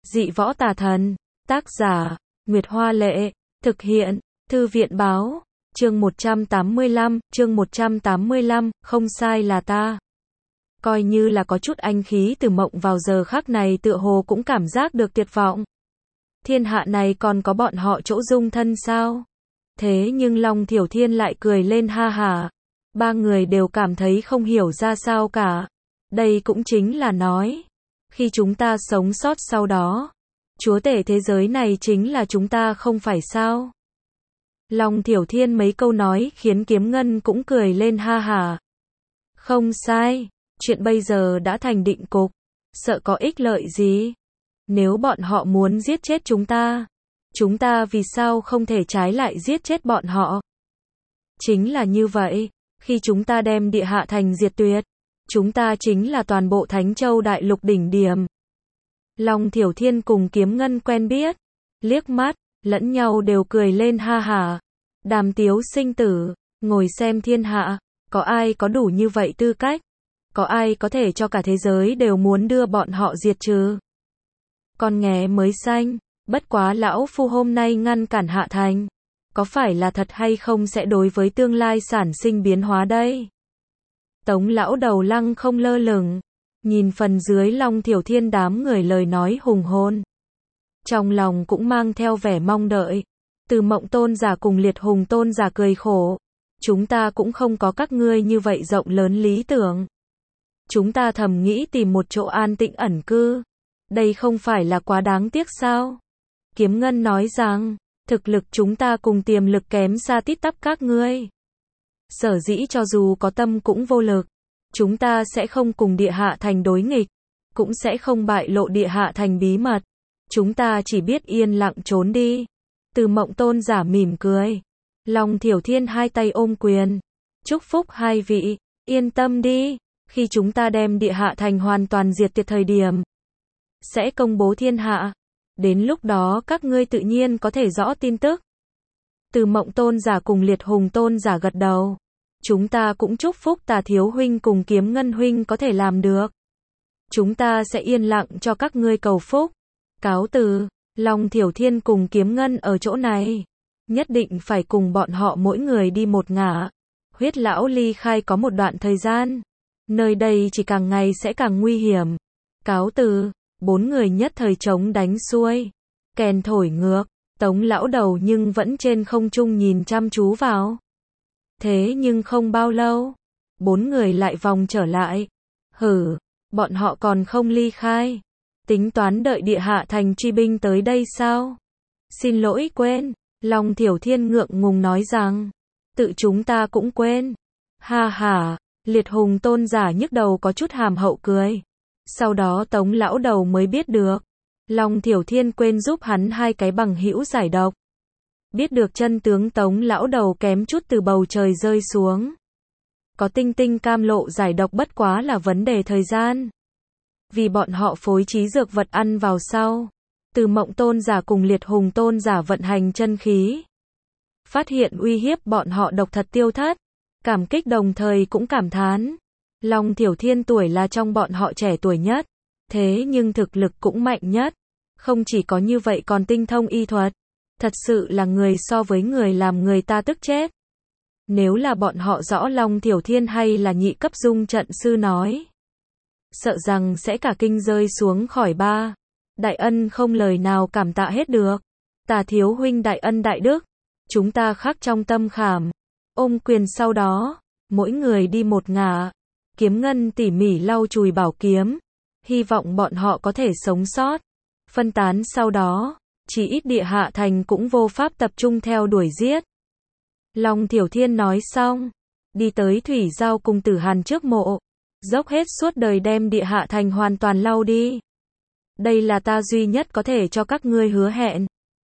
Dị võ tà thần. Tác giả, Nguyệt Hoa Lệ. Thực hiện, Thư viện Báo. Chương 185, không sai là ta. Coi như là có chút anh khí Từ Mộng vào giờ khắc này tựa hồ cũng cảm giác được tuyệt vọng. Thiên hạ này còn có bọn họ chỗ dung thân sao? Thế nhưng Long Thiểu Thiên lại cười lên ha hả. Ba người đều cảm thấy không hiểu ra sao cả. Đây cũng chính là nói, khi chúng ta sống sót sau đó, chúa tể thế giới này chính là chúng ta không phải sao? Long Thiểu Thiên mấy câu nói khiến Kiếm Ngân cũng cười lên ha hả. Không sai, chuyện bây giờ đã thành định cục, sợ có ích lợi gì? Nếu bọn họ muốn giết chết chúng ta vì sao không thể trái lại giết chết bọn họ? Chính là như vậy, khi chúng ta đem Địa Hạ Thành diệt tuyệt, chúng ta chính là toàn bộ Thánh Châu Đại Lục đỉnh điểm. Long Thiểu Thiên cùng Kiếm Ngân quen biết, liếc mắt, lẫn nhau đều cười lên ha hả. Đàm tiếu sinh tử, ngồi xem thiên hạ, có ai có đủ như vậy tư cách? Có ai có thể cho cả thế giới đều muốn đưa bọn họ diệt trừ? Con nghé mới xanh, bất quá lão phu hôm nay ngăn cản Hạ Thành, có phải là thật hay không sẽ đối với tương lai sản sinh biến hóa đây? Tống lão đầu lăng không lơ lửng, nhìn phần dưới Long Thiểu Thiên đám người lời nói hùng hồn. Trong lòng cũng mang theo vẻ mong đợi. Từ Mộng tôn giả cùng Liệt Hùng tôn giả cười khổ. Chúng ta cũng không có các ngươi như vậy rộng lớn lý tưởng. Chúng ta thầm nghĩ tìm một chỗ an tĩnh ẩn cư. Đây không phải là quá đáng tiếc sao? Kiếm Ngân nói rằng, thực lực chúng ta cùng tiềm lực kém xa tít tắp các ngươi. Sở dĩ cho dù có tâm cũng vô lực. Chúng ta sẽ không cùng Địa Hạ Thành đối nghịch, cũng sẽ không bại lộ Địa Hạ Thành bí mật. Chúng ta chỉ biết yên lặng trốn đi. Từ Mộng tôn giả mỉm cười. Long Thiểu Thiên hai tay ôm quyền. Chúc phúc hai vị, yên tâm đi. Khi chúng ta đem Địa Hạ Thành hoàn toàn diệt tuyệt thời điểm, sẽ công bố thiên hạ. Đến lúc đó các ngươi tự nhiên có thể rõ tin tức. Từ Mộng tôn giả cùng Liệt Hùng tôn giả gật đầu. Chúng ta cũng chúc phúc Tà Thiếu huynh cùng Kiếm Ngân huynh có thể làm được. Chúng ta sẽ yên lặng cho các ngươi cầu phúc. Cáo từ. Long Thiểu Thiên cùng Kiếm Ngân ở chỗ này, nhất định phải cùng bọn họ mỗi người đi một ngả. Huyết lão ly khai có một đoạn thời gian, nơi đây chỉ càng ngày sẽ càng nguy hiểm. Cáo từ. Bốn người nhất thời trống đánh xuôi, kèn thổi ngược. Tống lão đầu nhưng vẫn trên không trung nhìn chăm chú vào. Thế nhưng không bao lâu, bốn người lại vòng trở lại. Hử, bọn họ còn không ly khai. Tính toán đợi Địa Hạ Thành truy binh tới đây sao? Xin lỗi quên. Long Thiểu Thiên ngượng ngùng nói rằng, tự chúng ta cũng quên. Ha ha, Liệt Hùng tôn giả nhức đầu có chút hàm hậu cười. Sau đó Tống lão đầu mới biết được, Long Thiểu Thiên quên giúp hắn hai cái bằng hữu giải độc. Biết được chân tướng Tống lão đầu kém chút từ bầu trời rơi xuống. Có tinh tinh cam lộ giải độc bất quá là vấn đề thời gian. Vì bọn họ phối trí dược vật ăn vào sau. Từ Mộng tôn giả cùng Liệt Hùng tôn giả vận hành chân khí. Phát hiện uy hiếp bọn họ độc thật tiêu thất. Cảm kích đồng thời cũng cảm thán. Long Thiểu Thiên tuổi là trong bọn họ trẻ tuổi nhất. Thế nhưng thực lực cũng mạnh nhất. Không chỉ có như vậy còn tinh thông y thuật. Thật sự là người so với người làm người ta tức chết. Nếu là bọn họ rõ Long Thiểu Thiên hay là nhị cấp dung trận sư nói, sợ rằng sẽ cả kinh rơi xuống khỏi ba. Đại ân không lời nào cảm tạ hết được. Tà Thiếu huynh đại ân đại đức. Chúng ta khắc trong tâm khảm. Ôm quyền sau đó, mỗi người đi một ngả. Kiếm Ngân tỉ mỉ lau chùi bảo kiếm. Hy vọng bọn họ có thể sống sót. Phân tán sau đó, chỉ ít Địa Hạ Thành cũng vô pháp tập trung theo đuổi giết. Long Thiểu Thiên nói xong, đi tới Thủy Giao cùng Tử Hàn trước mộ. Dốc hết suốt đời đem Địa Hạ Thành hoàn toàn lau đi. Đây là ta duy nhất có thể cho các ngươi hứa hẹn.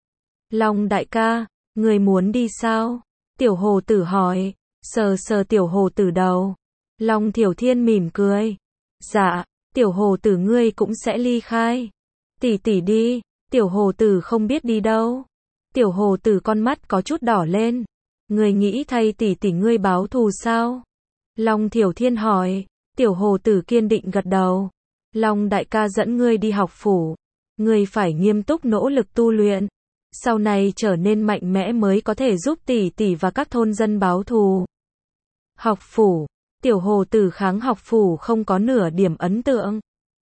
Long đại ca, ngươi muốn đi sao? Tiểu hồ tử hỏi. Sờ sờ tiểu hồ tử đầu. Long Thiểu Thiên mỉm cười. Dạ, tiểu hồ tử ngươi cũng sẽ ly khai. Tỷ tỷ đi. Tiểu hồ tử không biết đi đâu. Tiểu hồ tử con mắt có chút đỏ lên. Ngươi nghĩ thay tỷ tỷ ngươi báo thù sao? Long Thiểu Thiên hỏi. Tiểu hồ tử kiên định gật đầu. Long đại ca dẫn ngươi đi học phủ. Ngươi phải nghiêm túc nỗ lực tu luyện. Sau này trở nên mạnh mẽ mới có thể giúp tỷ tỷ và các thôn dân báo thù. Học phủ. Tiểu hồ tử kháng học phủ không có nửa điểm ấn tượng.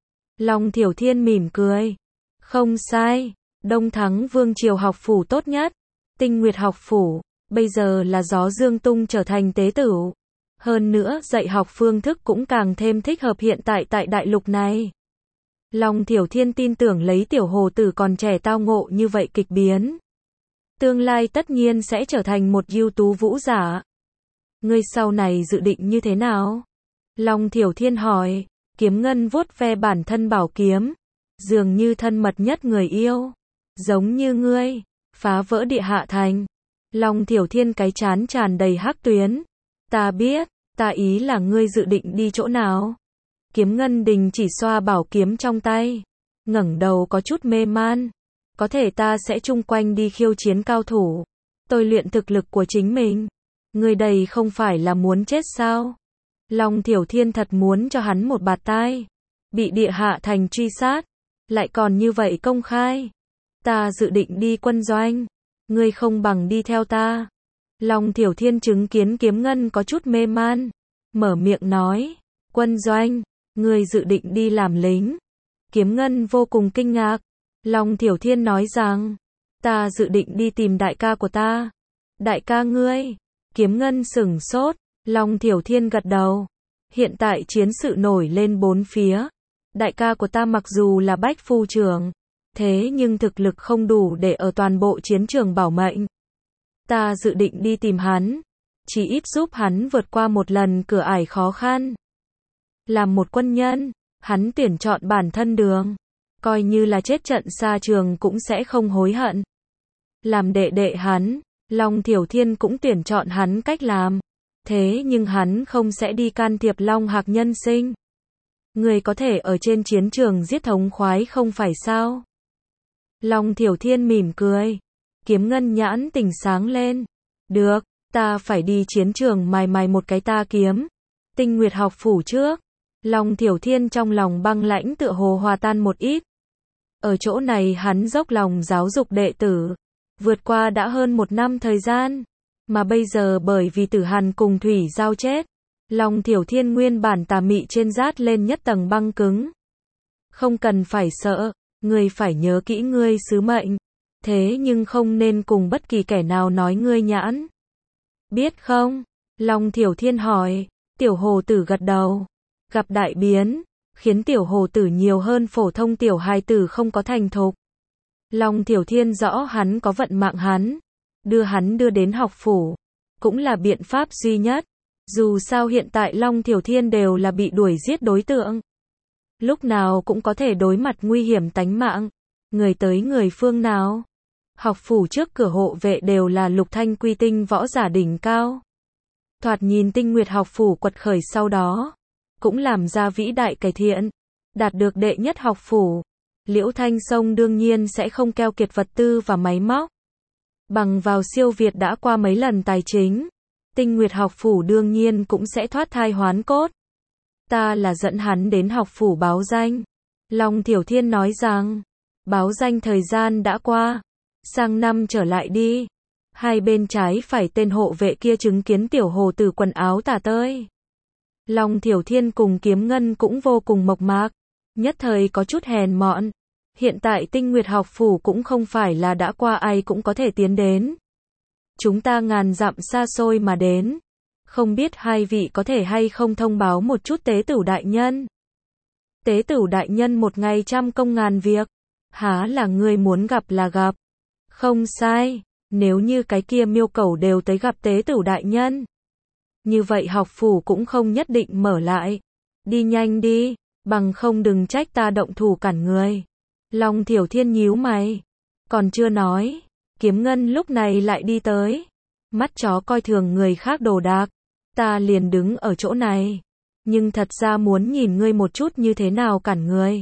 Long Thiểu Thiên mỉm cười. Không sai. Đông Thắng Vương Triều học phủ tốt nhất. Tinh Nguyệt học phủ. Bây giờ là Gió Dương Tung trở thành tế tửu. Hơn nữa dạy học phương thức cũng càng thêm thích hợp hiện tại tại đại lục này. Long Thiểu Thiên tin tưởng lấy tiểu hồ tử còn trẻ tao ngộ như vậy kịch biến. Tương lai tất nhiên sẽ trở thành một ưu tú vũ giả. Ngươi sau này dự định như thế nào? Long Thiểu Thiên hỏi. Kiếm Ngân vuốt ve bản thân bảo kiếm. Dường như thân mật nhất người yêu. Giống như ngươi. Phá vỡ địa hạ thành. Long Thiểu Thiên cái trán tràn đầy hắc tuyến. Ta biết, ta ý là ngươi dự định đi chỗ nào? Kiếm Ngân đình chỉ xoa bảo kiếm trong tay. Ngẩng đầu có chút mê man. Có thể ta sẽ chung quanh đi khiêu chiến cao thủ. Tôi luyện thực lực của chính mình. Ngươi đây không phải là muốn chết sao? Long Thiểu Thiên thật muốn cho hắn một bạt tai. Bị địa hạ thành truy sát. Lại còn như vậy công khai. Ta dự định đi quân doanh. Ngươi không bằng đi theo ta. Long Thiểu Thiên chứng kiến Kiếm Ngân có chút mê man. Mở miệng nói. Quân doanh. Ngươi dự định đi làm lính. Kiếm Ngân vô cùng kinh ngạc. Long Thiểu Thiên nói rằng. Ta dự định đi tìm đại ca của ta. Đại ca ngươi. Kiếm Ngân sửng sốt. Long Thiểu Thiên gật đầu. Hiện tại chiến sự nổi lên bốn phía. Đại ca của ta mặc dù là bách phu trưởng. Thế nhưng thực lực không đủ để ở toàn bộ chiến trường bảo mệnh. Ta dự định đi tìm hắn. Chỉ ít giúp hắn vượt qua một lần cửa ải khó khăn. Làm một quân nhân, hắn tuyển chọn bản thân đường. Coi như là chết trận xa trường cũng sẽ không hối hận. Làm đệ đệ hắn, Long Thiểu Thiên cũng tuyển chọn hắn cách làm. Thế nhưng hắn không sẽ đi can thiệp Long Hạc nhân sinh. Người có thể ở trên chiến trường giết thống khoái không phải sao? Long Thiểu Thiên mỉm cười. Kiếm Ngân nhãn tỉnh sáng lên. Được, ta phải đi chiến trường mài một cái ta kiếm. Tinh Nguyệt học phủ trước. Long Thiểu Thiên trong lòng băng lãnh tựa hồ hòa tan một ít. Ở chỗ này hắn dốc lòng giáo dục đệ tử. Vượt qua đã hơn một năm thời gian. Mà bây giờ bởi vì Tử Hàn cùng Thủy Giao chết. Long Thiểu Thiên nguyên bản tà mị trên rát lên nhất tầng băng cứng. Không cần phải sợ. Ngươi phải nhớ kỹ ngươi sứ mệnh. Thế nhưng không nên cùng bất kỳ kẻ nào nói ngươi nhãn. Biết không? Long Thiểu Thiên hỏi. Tiểu hồ tử gật đầu. Gặp đại biến. Khiến tiểu hồ tử nhiều hơn phổ thông tiểu hài tử không có thành thục. Long Thiểu Thiên rõ hắn có vận mạng hắn. Đưa hắn đưa đến học phủ. Cũng là biện pháp duy nhất. Dù sao hiện tại Long Thiểu Thiên đều là bị đuổi giết đối tượng. Lúc nào cũng có thể đối mặt nguy hiểm tánh mạng. Người tới người phương nào? Học phủ trước cửa hộ vệ đều là lục thanh quy tinh võ giả đỉnh cao. Thoạt nhìn Tinh Nguyệt học phủ quật khởi sau đó. Cũng làm ra vĩ đại cải thiện. Đạt được đệ nhất học phủ. Liễu Thanh Sông đương nhiên sẽ không keo kiệt vật tư và máy móc. Bằng vào siêu việt đã qua mấy lần tài chính. Tinh Nguyệt học phủ đương nhiên cũng sẽ thoát thai hoán cốt. Ta là dẫn hắn đến học phủ báo danh. Long Thiểu Thiên nói rằng. Báo danh thời gian đã qua. Sang năm trở lại đi. Hai bên trái phải tên hộ vệ kia chứng kiến tiểu hồ tử quần áo tả tơi. Long Thiểu Thiên cùng Kiếm Ngân cũng vô cùng mộc mạc. Nhất thời có chút hèn mọn. Hiện tại Tinh Nguyệt học phủ cũng không phải là đã qua ai cũng có thể tiến đến. Chúng ta ngàn dặm xa xôi mà đến. Không biết hai vị có thể hay không thông báo một chút tế tửu đại nhân. Tế tửu đại nhân một ngày trăm công ngàn việc. Há là ngươi muốn gặp là gặp. Không sai. Nếu như cái kia miêu cẩu đều tới gặp tế tửu đại nhân. Như vậy học phủ cũng không nhất định mở lại. Đi nhanh đi. Bằng không đừng trách ta động thủ cản người. Long Thiểu Thiên nhíu mày. Còn chưa nói. Kiếm Ngân lúc này lại đi tới. Mắt chó coi thường người khác đồ đạc. Ta liền đứng ở chỗ này. Nhưng thật ra muốn nhìn ngươi một chút như thế nào cản người.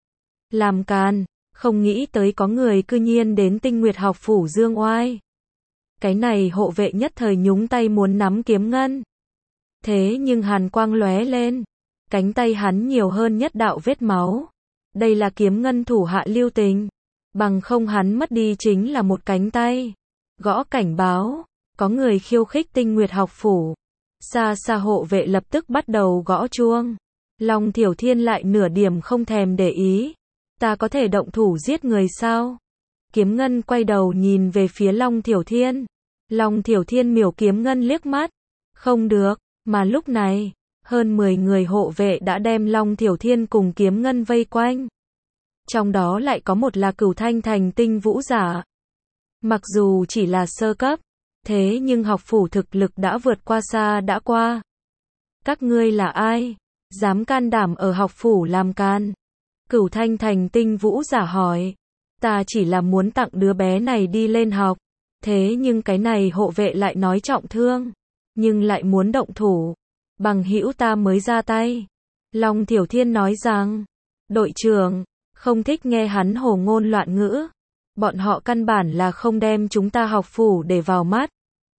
Làm càn. Không nghĩ tới có người cư nhiên đến Tinh Nguyệt học phủ dương oai. Cái này hộ vệ nhất thời nhúng tay muốn nắm Kiếm Ngân. Thế nhưng hàn quang lóe lên. Cánh tay hắn nhiều hơn nhất đạo vết máu. Đây là Kiếm Ngân thủ hạ lưu tình. Bằng không hắn mất đi chính là một cánh tay. Gõ cảnh báo. Có người khiêu khích Tinh Nguyệt học phủ. Xa xa hộ vệ lập tức bắt đầu gõ chuông. Long Thiểu Thiên lại nửa điểm không thèm để ý. Ta có thể động thủ giết người sao? Kiếm Ngân quay đầu nhìn về phía Long Thiểu Thiên. Long Thiểu Thiên miểu Kiếm Ngân liếc mắt. Không được, mà lúc này, hơn 10 người hộ vệ đã đem Long Thiểu Thiên cùng Kiếm Ngân vây quanh. Trong đó lại có một là Cửu Thanh thành tinh vũ giả. Mặc dù chỉ là sơ cấp, thế nhưng học phủ thực lực đã vượt qua xa đã qua. Các ngươi là ai? Dám can đảm ở học phủ làm can? Cửu Thanh thành tinh vũ giả hỏi. Ta chỉ là muốn tặng đứa bé này đi lên học. Thế nhưng cái này hộ vệ lại nói trọng thương. Nhưng lại muốn động thủ. Bằng hữu ta mới ra tay. Long Thiểu Thiên nói rằng. Đội trưởng, không thích nghe hắn hồ ngôn loạn ngữ. Bọn họ căn bản là không đem chúng ta học phủ để vào mắt.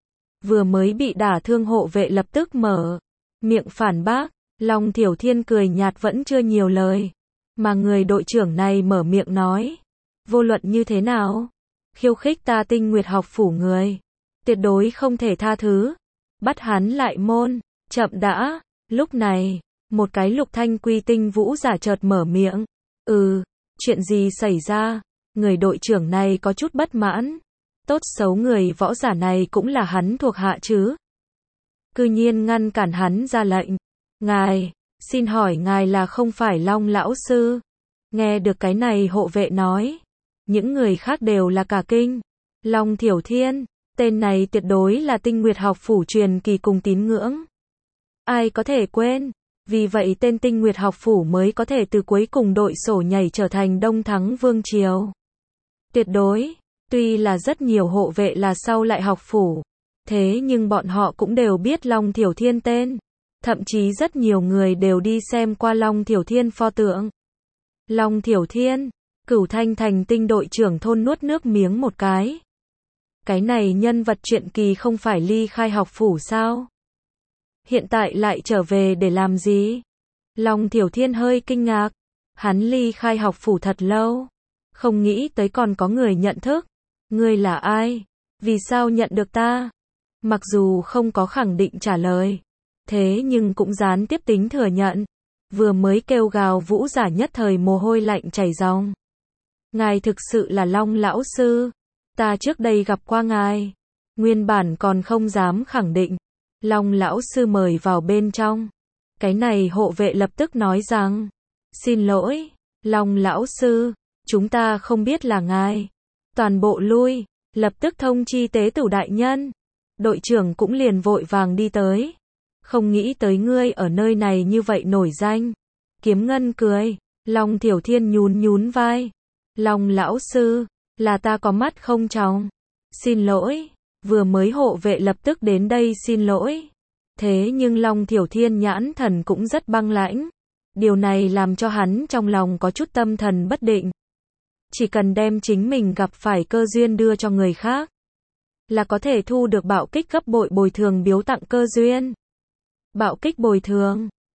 Vừa mới bị đả thương hộ vệ lập tức mở miệng phản bác. Long Thiểu Thiên cười nhạt vẫn chưa nhiều lời. Mà người đội trưởng này mở miệng nói. Vô luận như thế nào? Khiêu khích ta Tinh Nguyệt học phủ người. Tuyệt đối không thể tha thứ. Bắt hắn lại môn. Chậm đã. Lúc này, một cái Lục Thanh Quy tinh vũ giả chợt mở miệng. Chuyện gì xảy ra? Người đội trưởng này có chút bất mãn. Tốt xấu người võ giả này cũng là hắn thuộc hạ chứ. Cư nhiên ngăn cản hắn ra lệnh. Ngài, xin hỏi ngài là không phải Long lão sư? Nghe được cái này hộ vệ nói. Những người khác đều là cả kinh. Long Thiểu Thiên, tên này tuyệt đối là Tinh Nguyệt học phủ truyền kỳ cùng tín ngưỡng. Ai có thể quên? Vì vậy tên Tinh Nguyệt học phủ mới có thể từ cuối cùng đội sổ nhảy trở thành Đông Thắng Vương Triều. Tuyệt đối, tuy là rất nhiều hộ vệ là sau lại học phủ, thế nhưng bọn họ cũng đều biết Long Thiểu Thiên tên. Thậm chí rất nhiều người đều đi xem qua Long Thiểu Thiên pho tượng. Long Thiểu Thiên, Cửu Thanh thành tinh đội trưởng thôn nuốt nước miếng một cái. Cái này nhân vật truyện kỳ không phải ly khai học phủ sao? Hiện tại lại trở về để làm gì? Long Thiểu Thiên hơi kinh ngạc. Hắn ly khai học phủ thật lâu. Không nghĩ tới còn có người nhận thức. Ngươi là ai? Vì sao nhận được ta? Mặc dù không có khẳng định trả lời. Thế nhưng cũng gián tiếp tính thừa nhận. Vừa mới kêu gào vũ giả nhất thời mồ hôi lạnh chảy ròng. Ngài thực sự là Long lão sư. Ta trước đây gặp qua ngài. Nguyên bản còn không dám khẳng định. Long lão sư mời vào bên trong. Cái này hộ vệ lập tức nói rằng. Xin lỗi, Long lão sư. Chúng ta không biết là ngài. Toàn bộ lui. Lập tức thông chi tế tửu đại nhân. Đội trưởng cũng liền vội vàng đi tới. Không nghĩ tới ngươi ở nơi này như vậy nổi danh. Kiếm Ngân cười. Long Thiểu Thiên nhún nhún vai. Long lão sư, là ta có mắt không tròng. Xin lỗi. Vừa mới hộ vệ lập tức đến đây xin lỗi. Thế nhưng Long Thiểu Thiên nhãn thần cũng rất băng lãnh. Điều này làm cho hắn trong lòng có chút tâm thần bất định. Chỉ cần đem chính mình gặp phải cơ duyên đưa cho người khác, là có thể thu được bạo kích gấp bội bồi thường biếu tặng cơ duyên. Bạo kích bồi thường.